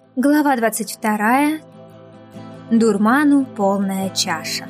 Глава 22. Дурману полная чаша.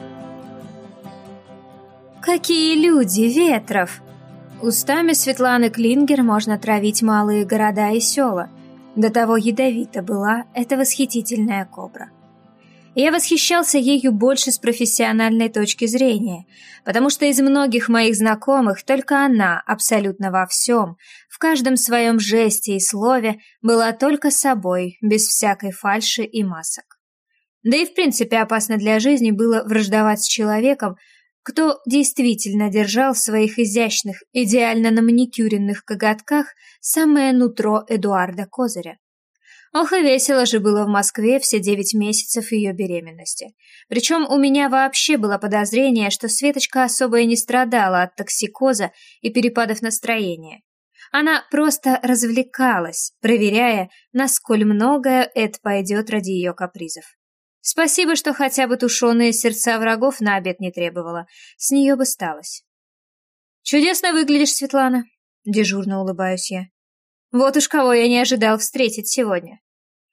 Какие люди, Ветров! Устами Светланы Клингер можно травить малые города и села. До того ядовита была эта восхитительная кобра. Я восхищался ею больше с профессиональной точки зрения, потому что из многих моих знакомых только она абсолютно во всем, в каждом своем жесте и слове была только собой, без всякой фальши и масок. Да и в принципе опасно для жизни было враждовать с человеком, кто действительно держал в своих изящных, идеально наманикюренных коготках самое нутро Эдуарда Козыря. Ох и весело же было в Москве все 9 месяцев ее беременности. Причем у меня вообще было подозрение, что Светочка особо и не страдала от токсикоза и перепадов настроения. Она просто развлекалась, проверяя, насколько многое Эд пойдет ради ее капризов. Спасибо, что хотя бы тушеные сердца врагов на обед не требовала, с нее бы сталось. «Чудесно выглядишь, Светлана», — дежурно улыбаюсь я. Вот уж кого я не ожидал встретить сегодня.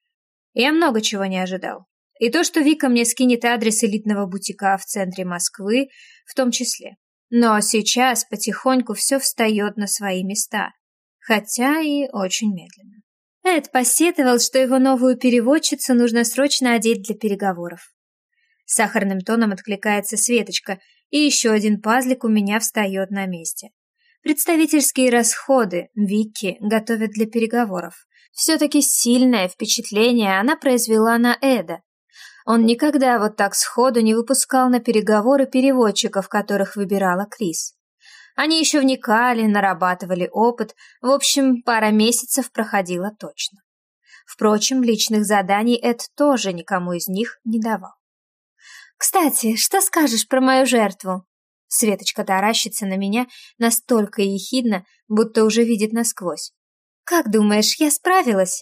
Я много чего не ожидал. И то, что Вика мне скинет адрес элитного бутика в центре Москвы, в том числе. Но сейчас потихоньку все встает на свои места. Хотя и очень медленно. Эд посетовал, что его новую переводчицу нужно срочно одеть для переговоров. Сахарным тоном откликается Светочка, и еще один пазлик у меня встает на месте. Представительские расходы Вики готовят для переговоров. Все-таки сильное впечатление она произвела на Эда. Он никогда вот так сходу не выпускал на переговоры переводчиков, которых выбирала Крис. Они еще вникали, нарабатывали опыт, в общем, пара месяцев проходила точно. Впрочем, личных заданий Эд тоже никому из них не давал. «Кстати, что скажешь про мою жертву?» Светочка таращится на меня настолько ехидно, будто уже видит насквозь. «Как думаешь, я справилась?»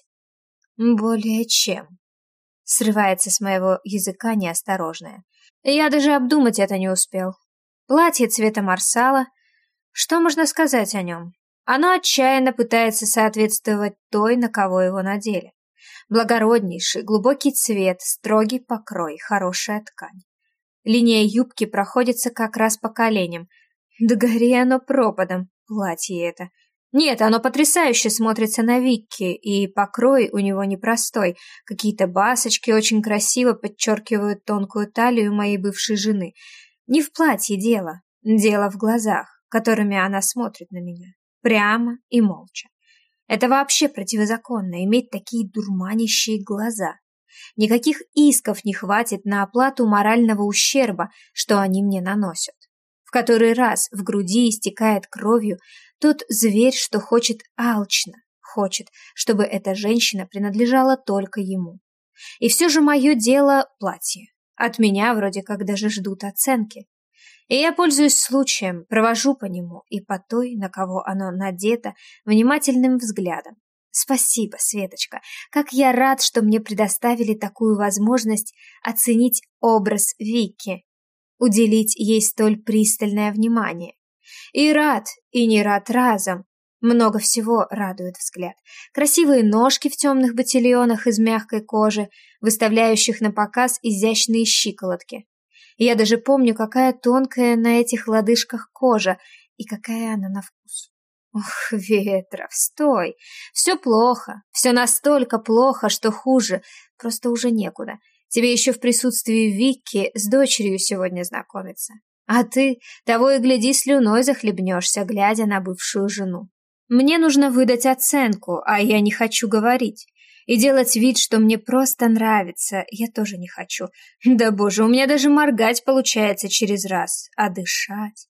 «Более чем». Срывается с моего языка неосторожное. Я даже обдумать это не успел. Платье цвета марсала. Что можно сказать о нем? Оно отчаянно пытается соответствовать той, на кого его надели. Благороднейший, глубокий цвет, строгий покрой, хорошая ткань. Линия юбки проходится как раз по коленям. Да гори оно пропадом, платье это. Нет, оно потрясающе смотрится на Викке, и покрой у него непростой. Какие-то басочки очень красиво подчеркивают тонкую талию моей бывшей жены. Не в платье дело, дело в глазах, которыми она смотрит на меня. Прямо и молча. Это вообще противозаконно, иметь такие дурманящие глаза. Никаких исков не хватит на оплату морального ущерба, что они мне наносят. В который раз в груди истекает кровью тот зверь, что хочет алчно, хочет, чтобы эта женщина принадлежала только ему. И все же мое дело – платье. От меня вроде как даже ждут оценки. И я пользуюсь случаем, провожу по нему и по той, на кого оно надето, внимательным взглядом. Спасибо, Светочка. Как я рад, что мне предоставили такую возможность оценить образ Вики, уделить ей столь пристальное внимание. И рад, и не рад разом. Много всего радует взгляд. Красивые ножки в темных ботильонах из мягкой кожи, выставляющих на показ изящные щиколотки. Я даже помню, какая тонкая на этих лодыжках кожа и какая она на вкус. Ох, Ветров, стой! Все плохо, все настолько плохо, что хуже, просто уже некуда. Тебе еще в присутствии Вики с дочерью сегодня знакомиться. А ты, того и гляди, слюной захлебнешься, глядя на бывшую жену. Мне нужно выдать оценку, а я не хочу говорить. И делать вид, что мне просто нравится, я тоже не хочу. Да боже, у меня даже моргать получается через раз, а дышать...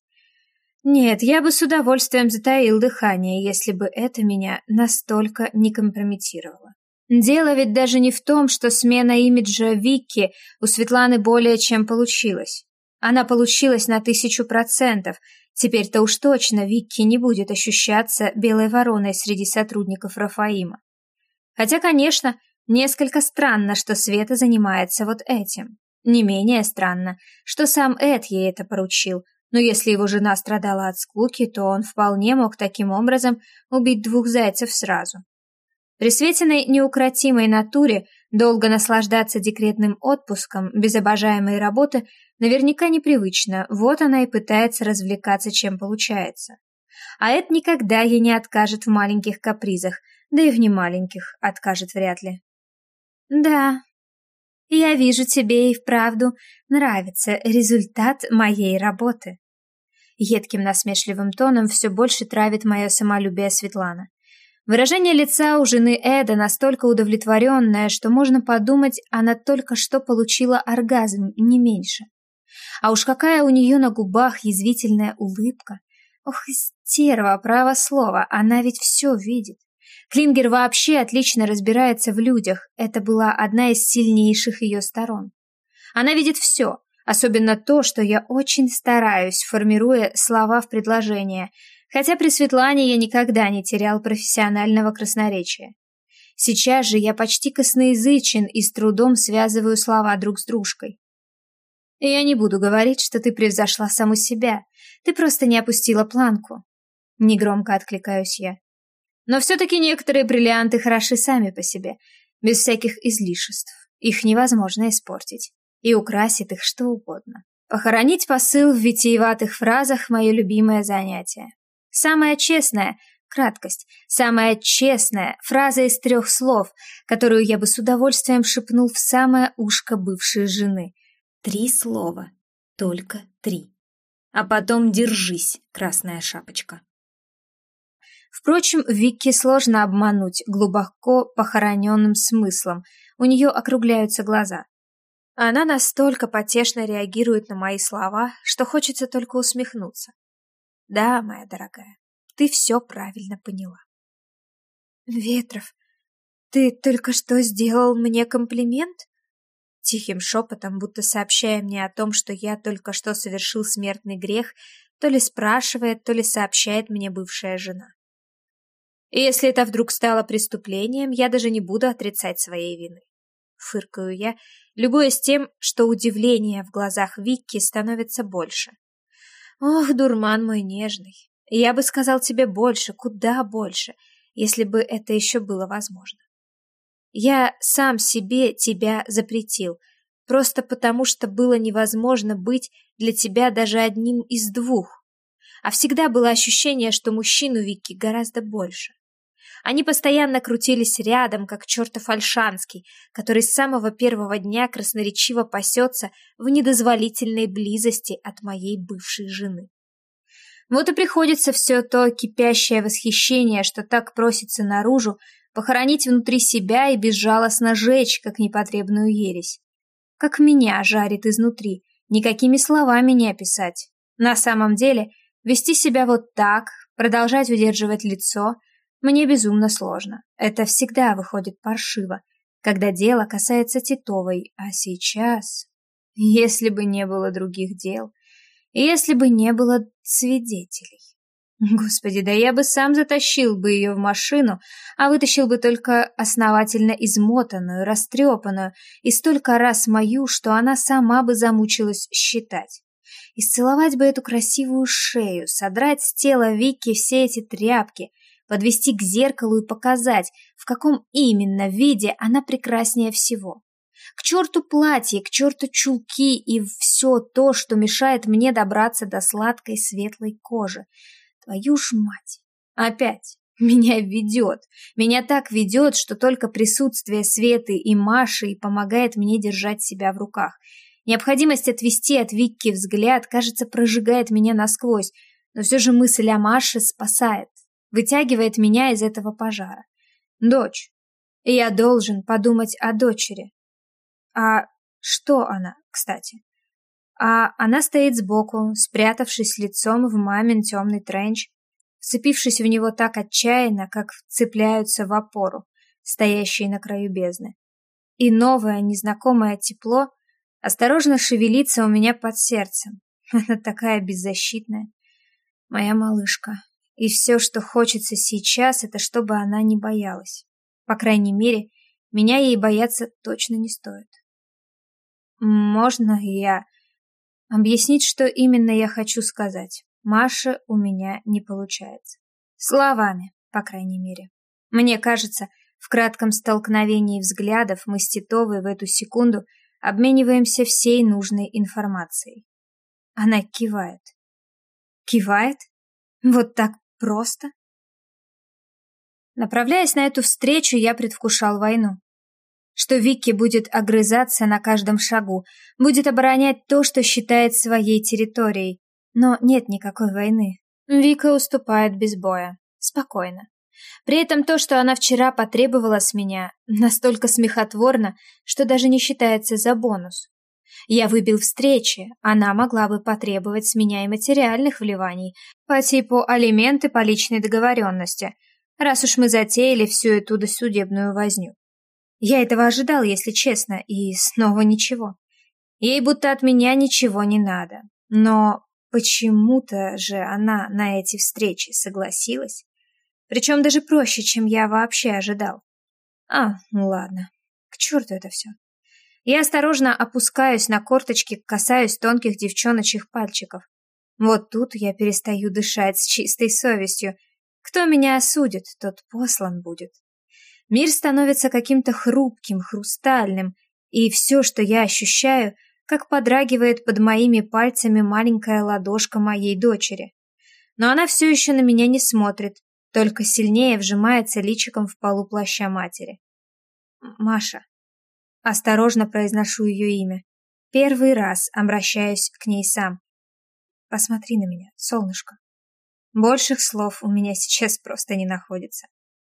Нет, я бы с удовольствием затаил дыхание, если бы это меня настолько не компрометировало. Дело ведь даже не в том, что смена имиджа Вики у Светланы более чем получилась. Она получилась на 1000%. Теперь-то уж точно Вики не будет ощущаться белой вороной среди сотрудников Рафаима. Хотя, конечно, несколько странно, что Света занимается вот этим. Не менее странно, что сам Эд ей это поручил. Но если его жена страдала от скуки, то он вполне мог таким образом убить 2 зайцев сразу. При Светиной неукротимой натуре Долго наслаждаться декретным отпуском без обожаемой работы наверняка непривычно, вот она и пытается развлекаться, чем получается. А это никогда ей не откажет в маленьких капризах, да и в немаленьких откажет вряд ли. Да, я вижу, тебе и вправду нравится результат моей работы. Едким насмешливым тоном все больше травит мое самолюбие Светлана. Выражение лица у жены Эда настолько удовлетворенное, что можно подумать, она только что получила оргазм, не меньше. А уж какая у нее на губах язвительная улыбка. Ох, стерва, право слово, она ведь все видит. Клингер вообще отлично разбирается в людях, это была одна из сильнейших ее сторон. Она видит все, особенно то, что я очень стараюсь, формируя слова в предложение, хотя при Светлане я никогда не терял профессионального красноречия. Сейчас же я почти косноязычен и с трудом связываю слова друг с дружкой. И я не буду говорить, что ты превзошла саму себя, ты просто не опустила планку. Негромко откликаюсь я. Но все-таки некоторые бриллианты хороши сами по себе, без всяких излишеств. Их невозможно испортить. И украсит их что угодно. Похоронить посыл в витиеватых фразах – мое любимое занятие. Самая честная – краткость. Самая честная – фраза из 3 слов, которую я бы с удовольствием шепнул в самое ушко бывшей жены. 3 слова. Только 3. А потом держись, красная шапочка. Впрочем, Викки сложно обмануть глубоко похороненным смыслом, у нее округляются глаза. Она настолько потешно реагирует на мои слова, что хочется только усмехнуться. Да, моя дорогая, ты все правильно поняла. Ветров, ты только что сделал мне комплимент? Тихим шепотом, будто сообщая мне о том, что я только что совершил смертный грех, то ли спрашивает, то ли сообщает мне бывшая жена. И если это вдруг стало преступлением, я даже не буду отрицать своей вины. Фыркаю я, любуясь тем, что удивление в глазах Викки становится больше. Ох, дурман мой нежный, я бы сказал тебе больше, куда больше, если бы это еще было возможно. Я сам себе тебя запретил, просто потому что было невозможно быть для тебя даже одним из 2. А всегда было ощущение, что мужчин у Вики гораздо больше. Они постоянно крутились рядом, как чертов Ольшанский, который с самого первого дня красноречиво пасется в недозволительной близости от моей бывшей жены. Вот и приходится все то кипящее восхищение, что так просится наружу, похоронить внутри себя и безжалостно жечь, как непотребную ересь. Как меня жарит изнутри, никакими словами не описать. На самом деле, вести себя вот так, продолжать удерживать лицо, мне безумно сложно. Это всегда выходит паршиво, когда дело касается Титовой, а сейчас... Если бы не было других дел, если бы не было свидетелей. Господи, да я бы сам затащил бы ее в машину, а вытащил бы только основательно измотанную, растрепанную и столько раз мою, что она сама бы замучилась считать. Исцеловать бы эту красивую шею, содрать с тела Вики все эти тряпки, подвести к зеркалу и показать, в каком именно виде она прекраснее всего. К черту платье, к черту чулки и все то, что мешает мне добраться до сладкой светлой кожи. Твою ж мать! Опять! Меня ведет! Меня так ведет, что только присутствие Светы и Маши помогает мне держать себя в руках. Необходимость отвести от Викки взгляд, кажется, прожигает меня насквозь, но все же мысль о Маше спасает, вытягивает меня из этого пожара. Дочь. И я должен подумать о дочери. А что она, кстати? А она стоит сбоку, спрятавшись лицом в мамин темный тренч, вцепившись в него так отчаянно, как вцепляются в опору, стоящие на краю бездны. И новое, незнакомое тепло осторожно шевелится у меня под сердцем. Она такая беззащитная. Моя малышка. И все, что хочется сейчас, это чтобы она не боялась. По крайней мере, меня ей бояться точно не стоит. Можно я... Объяснить, что именно я хочу сказать, Маше у меня не получается. Словами, по крайней мере. Мне кажется, в В кратком столкновении взглядов мы с Титовой в эту секунду обмениваемся всей нужной информацией. Она кивает. Кивает? Вот так просто? Направляясь на эту встречу, я предвкушал войну. Что Вики будет огрызаться на каждом шагу, будет оборонять то, что считает своей территорией. Но нет никакой войны. Вика уступает без боя. Спокойно. При этом то, что она вчера потребовала с меня, настолько смехотворно, что даже не считается за бонус. Я выбил встречи, она могла бы потребовать с меня и материальных вливаний, по типу алименты по личной договоренности, раз уж мы затеяли всю эту досудебную возню. Я этого ожидал, если честно, и снова ничего. Ей будто от меня ничего не надо. Но почему-то же она на эти встречи согласилась. Причем даже проще, чем я вообще ожидал. Ну ладно. К черту это все. Я осторожно опускаюсь на корточки, касаюсь тонких девчоночьих пальчиков. Вот тут я перестаю дышать с чистой совестью. Кто меня осудит, тот послан будет. Мир становится каким-то хрупким, хрустальным, и все, что я ощущаю, как подрагивает под моими пальцами маленькая ладошка моей дочери. Но она все еще на меня не смотрит, только сильнее вжимается личиком в полу плаща матери. Маша. Осторожно произношу ее имя. Первый раз обращаюсь к ней сам. Посмотри на меня, солнышко. Больших слов у меня сейчас просто не находится.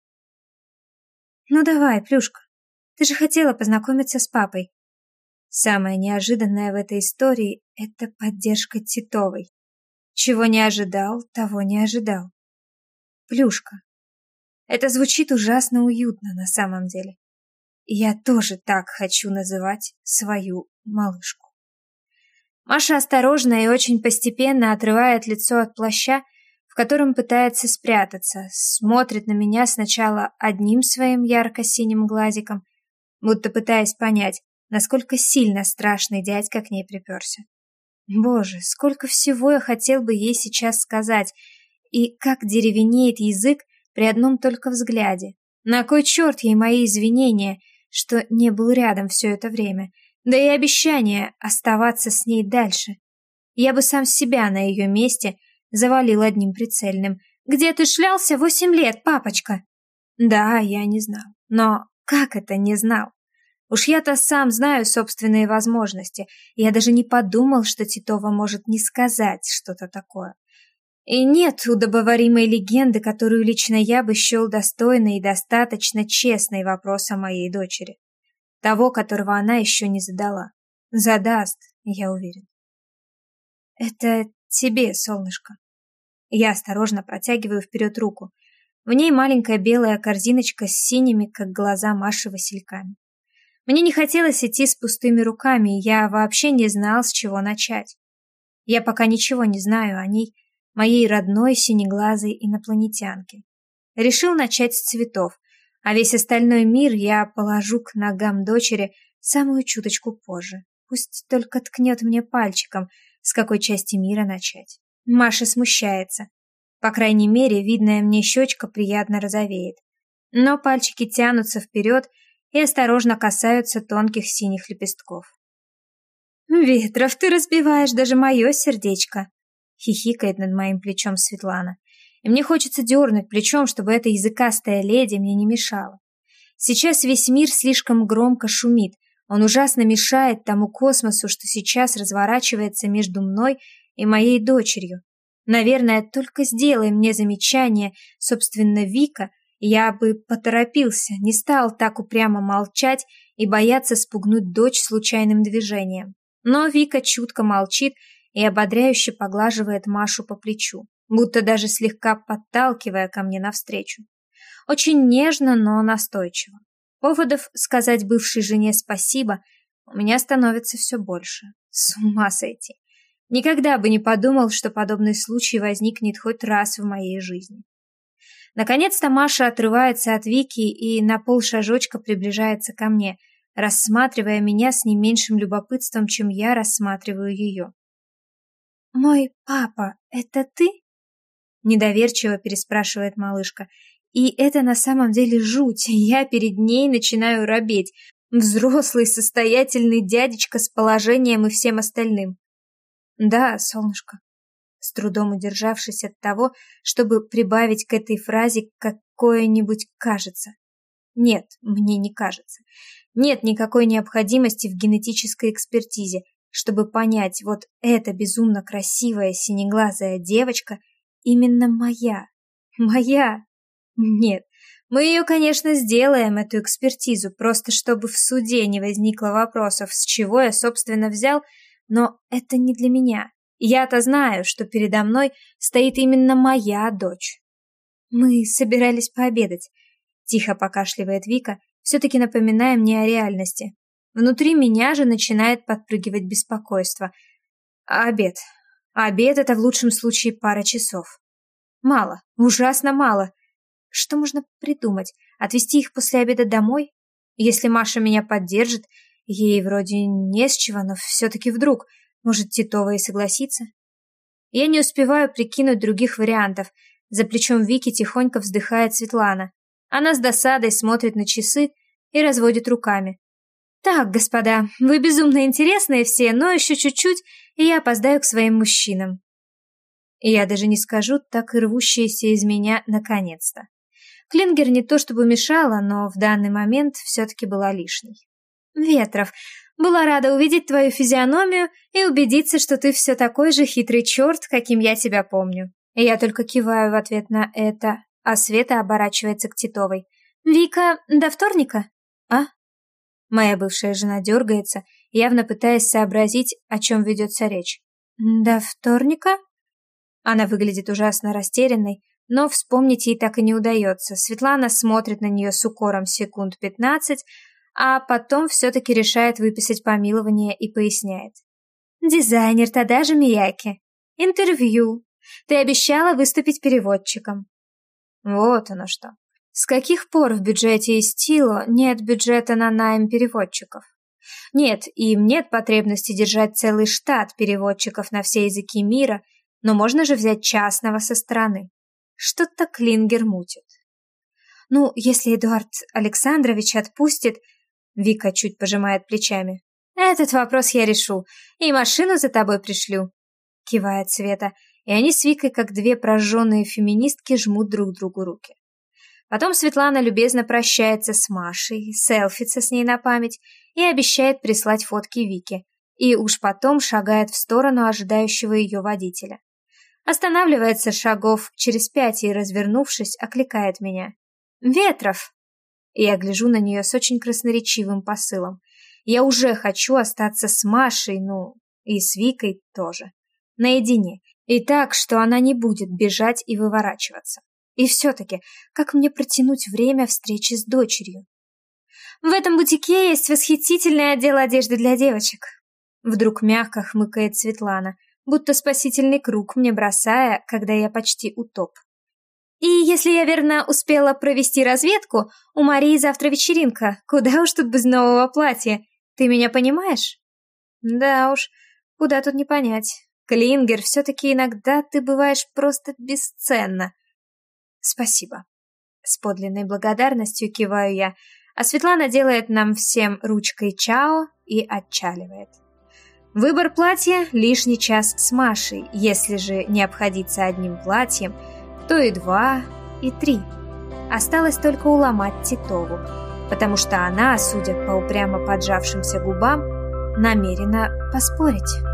Ну давай, Плюшка, ты же хотела познакомиться с папой. Самое неожиданное в этой истории — это поддержка Титовой. Чего не ожидал, того не ожидал. Плюшка. Это звучит ужасно уютно на самом деле. И я тоже так хочу называть свою малышку. Маша осторожно и очень постепенно отрывает лицо от плаща, в котором пытается спрятаться, смотрит на меня сначала одним своим ярко-синим глазиком, будто пытаясь понять, насколько сильно страшный дядька к ней приперся. Боже, сколько всего я хотел бы ей сейчас сказать, и как деревенеет язык при одном только взгляде. На кой черт ей мои извинения, что не был рядом все это время, да и обещание оставаться с ней дальше. Я бы сам себя на ее месте завалил одним прицельным. «Где ты шлялся 8 лет, папочка?» Да, я не знал. Но как это не знал? Уж я-то сам знаю собственные возможности. Я даже не подумал, что Титова может не сказать что-то такое. И нет удобоваримой легенды, которую лично я бы счел достойной и достаточно честной вопрос о моей дочери. Того, которого она еще не задала. Задаст, я уверен. Это тебе, солнышко. Я осторожно протягиваю вперед руку. В ней маленькая белая корзиночка с синими, как глаза Маши, васильками. Мне не хотелось идти с пустыми руками, я вообще не знал, с чего начать. Я пока ничего не знаю о ней, моей родной синеглазой инопланетянке. Решил начать с цветов, а весь остальной мир я положу к ногам дочери самую чуточку позже. Пусть только ткнет мне пальчиком, с какой части мира начать. Маша смущается. По крайней мере, видная мне щечка приятно розовеет. Но пальчики тянутся вперед и осторожно касаются тонких синих лепестков. «Ветров, ты разбиваешь даже мое сердечко!» Хихикает над моим плечом Светлана. И мне хочется дернуть плечом, чтобы эта языкастая леди мне не мешала. Сейчас весь мир слишком громко шумит. Он ужасно мешает тому космосу, что сейчас разворачивается между мной и моей дочерью. Наверное, только сделай мне замечание, собственно, Вика, я бы поторопился, не стал так упрямо молчать и бояться спугнуть дочь случайным движением. Но Вика чутко молчит и ободряюще поглаживает Машу по плечу, будто даже слегка подталкивая ко мне навстречу. Очень нежно, но настойчиво. Поводов сказать бывшей жене спасибо у меня становится все больше. С ума сойти. Никогда бы не подумал, что подобный случай возникнет хоть раз в моей жизни. Наконец-то Маша отрывается от Вики и на полшажочка приближается ко мне, рассматривая меня с не меньшим любопытством, чем я рассматриваю ее. «Мой папа, это ты?» Недоверчиво переспрашивает малышка, И это на самом деле жуть. Я перед ней начинаю робеть. Взрослый, состоятельный дядечка с положением и всем остальным. Да, солнышко. С трудом удержавшись от того, чтобы прибавить к этой фразе какое-нибудь «кажется». Нет, мне не кажется. Нет никакой необходимости в генетической экспертизе, чтобы понять, вот эта безумно красивая синеглазая девочка именно моя. Моя. Нет, мы ее, конечно, сделаем, эту экспертизу, просто чтобы в суде не возникло вопросов, с чего я, собственно, взял, но это не для меня. Я-то знаю, что передо мной стоит именно моя дочь. Мы собирались пообедать. Тихо покашливает Вика, все-таки напоминая мне о реальности. Внутри меня же начинает подпрыгивать беспокойство. А обед? Обед — это в лучшем случае пара часов. Мало, ужасно мало. Что можно придумать? Отвезти их после обеда домой? Если Маша меня поддержит, ей вроде не с чего, но все-таки вдруг, может, Титова и согласится? Я не успеваю прикинуть других вариантов. За плечом Вики тихонько вздыхает Светлана. Она с досадой смотрит на часы и разводит руками. «Так, господа, вы безумно интересные все, но еще чуть-чуть, и я опоздаю к своим мужчинам». И я даже не скажу, так и рвущаяся из меня наконец-то. Клингер не то чтобы мешала, но в данный момент все-таки была лишней. «Ветров, была рада увидеть твою физиономию и убедиться, что ты все такой же хитрый черт, каким я тебя помню». И я только киваю в ответ на это, а Света оборачивается к Титовой. «Вика, до вторника?» «А?» Моя бывшая жена дергается, явно пытаясь сообразить, о чем ведется речь. «До вторника?» Она выглядит ужасно растерянной, но вспомнить ей так и не удается. Светлана смотрит на нее с укором секунд 15, а потом все-таки решает выписать помилование и поясняет. «Дизайнер Тадажи Мияки. Интервью. Ты обещала выступить переводчиком». Вот оно что. С каких пор в бюджете Истило нет бюджета на найм переводчиков? Нет, им нет потребности держать целый штат переводчиков на все языки мира, но можно же взять частного со стороны. Что-то Клингер мутит. Ну, если Эдуард Александрович отпустит... Вика чуть пожимает плечами. Этот вопрос я решу, и машину за тобой пришлю. Кивает Света, и они с Викой, как две прожженные феминистки, жмут друг другу руки. Потом Светлана любезно прощается с Машей, селфится с ней на память и обещает прислать фотки Вике, и уж потом шагает в сторону ожидающего ее водителя. Останавливается шагов через 5 и, развернувшись, окликает меня. «Ветров!» И я гляжу на нее с очень красноречивым посылом. Я уже хочу остаться с Машей, ну, и с Викой тоже. Наедине. И так, что она не будет бежать и выворачиваться. И все-таки, как мне протянуть время встречи с дочерью? В этом бутике есть восхитительный отдел одежды для девочек. Вдруг мягко хмыкает Светлана, будто спасительный круг мне бросая, когда я почти утоп. И если я верно успела провести разведку, у Марии завтра вечеринка, куда уж тут без нового платья. Ты меня понимаешь? Да уж, куда тут не понять. Клингер, все-таки иногда ты бываешь просто бесценна. Спасибо. С подлинной благодарностью киваю я, а Светлана делает нам всем ручкой чао и отчаливает. Выбор платья — лишний час с Машей, если же не обходиться одним платьем, то и 2, и 3. Осталось только уломать Титову, потому что она, судя по упрямо поджавшимся губам, намерена поспорить.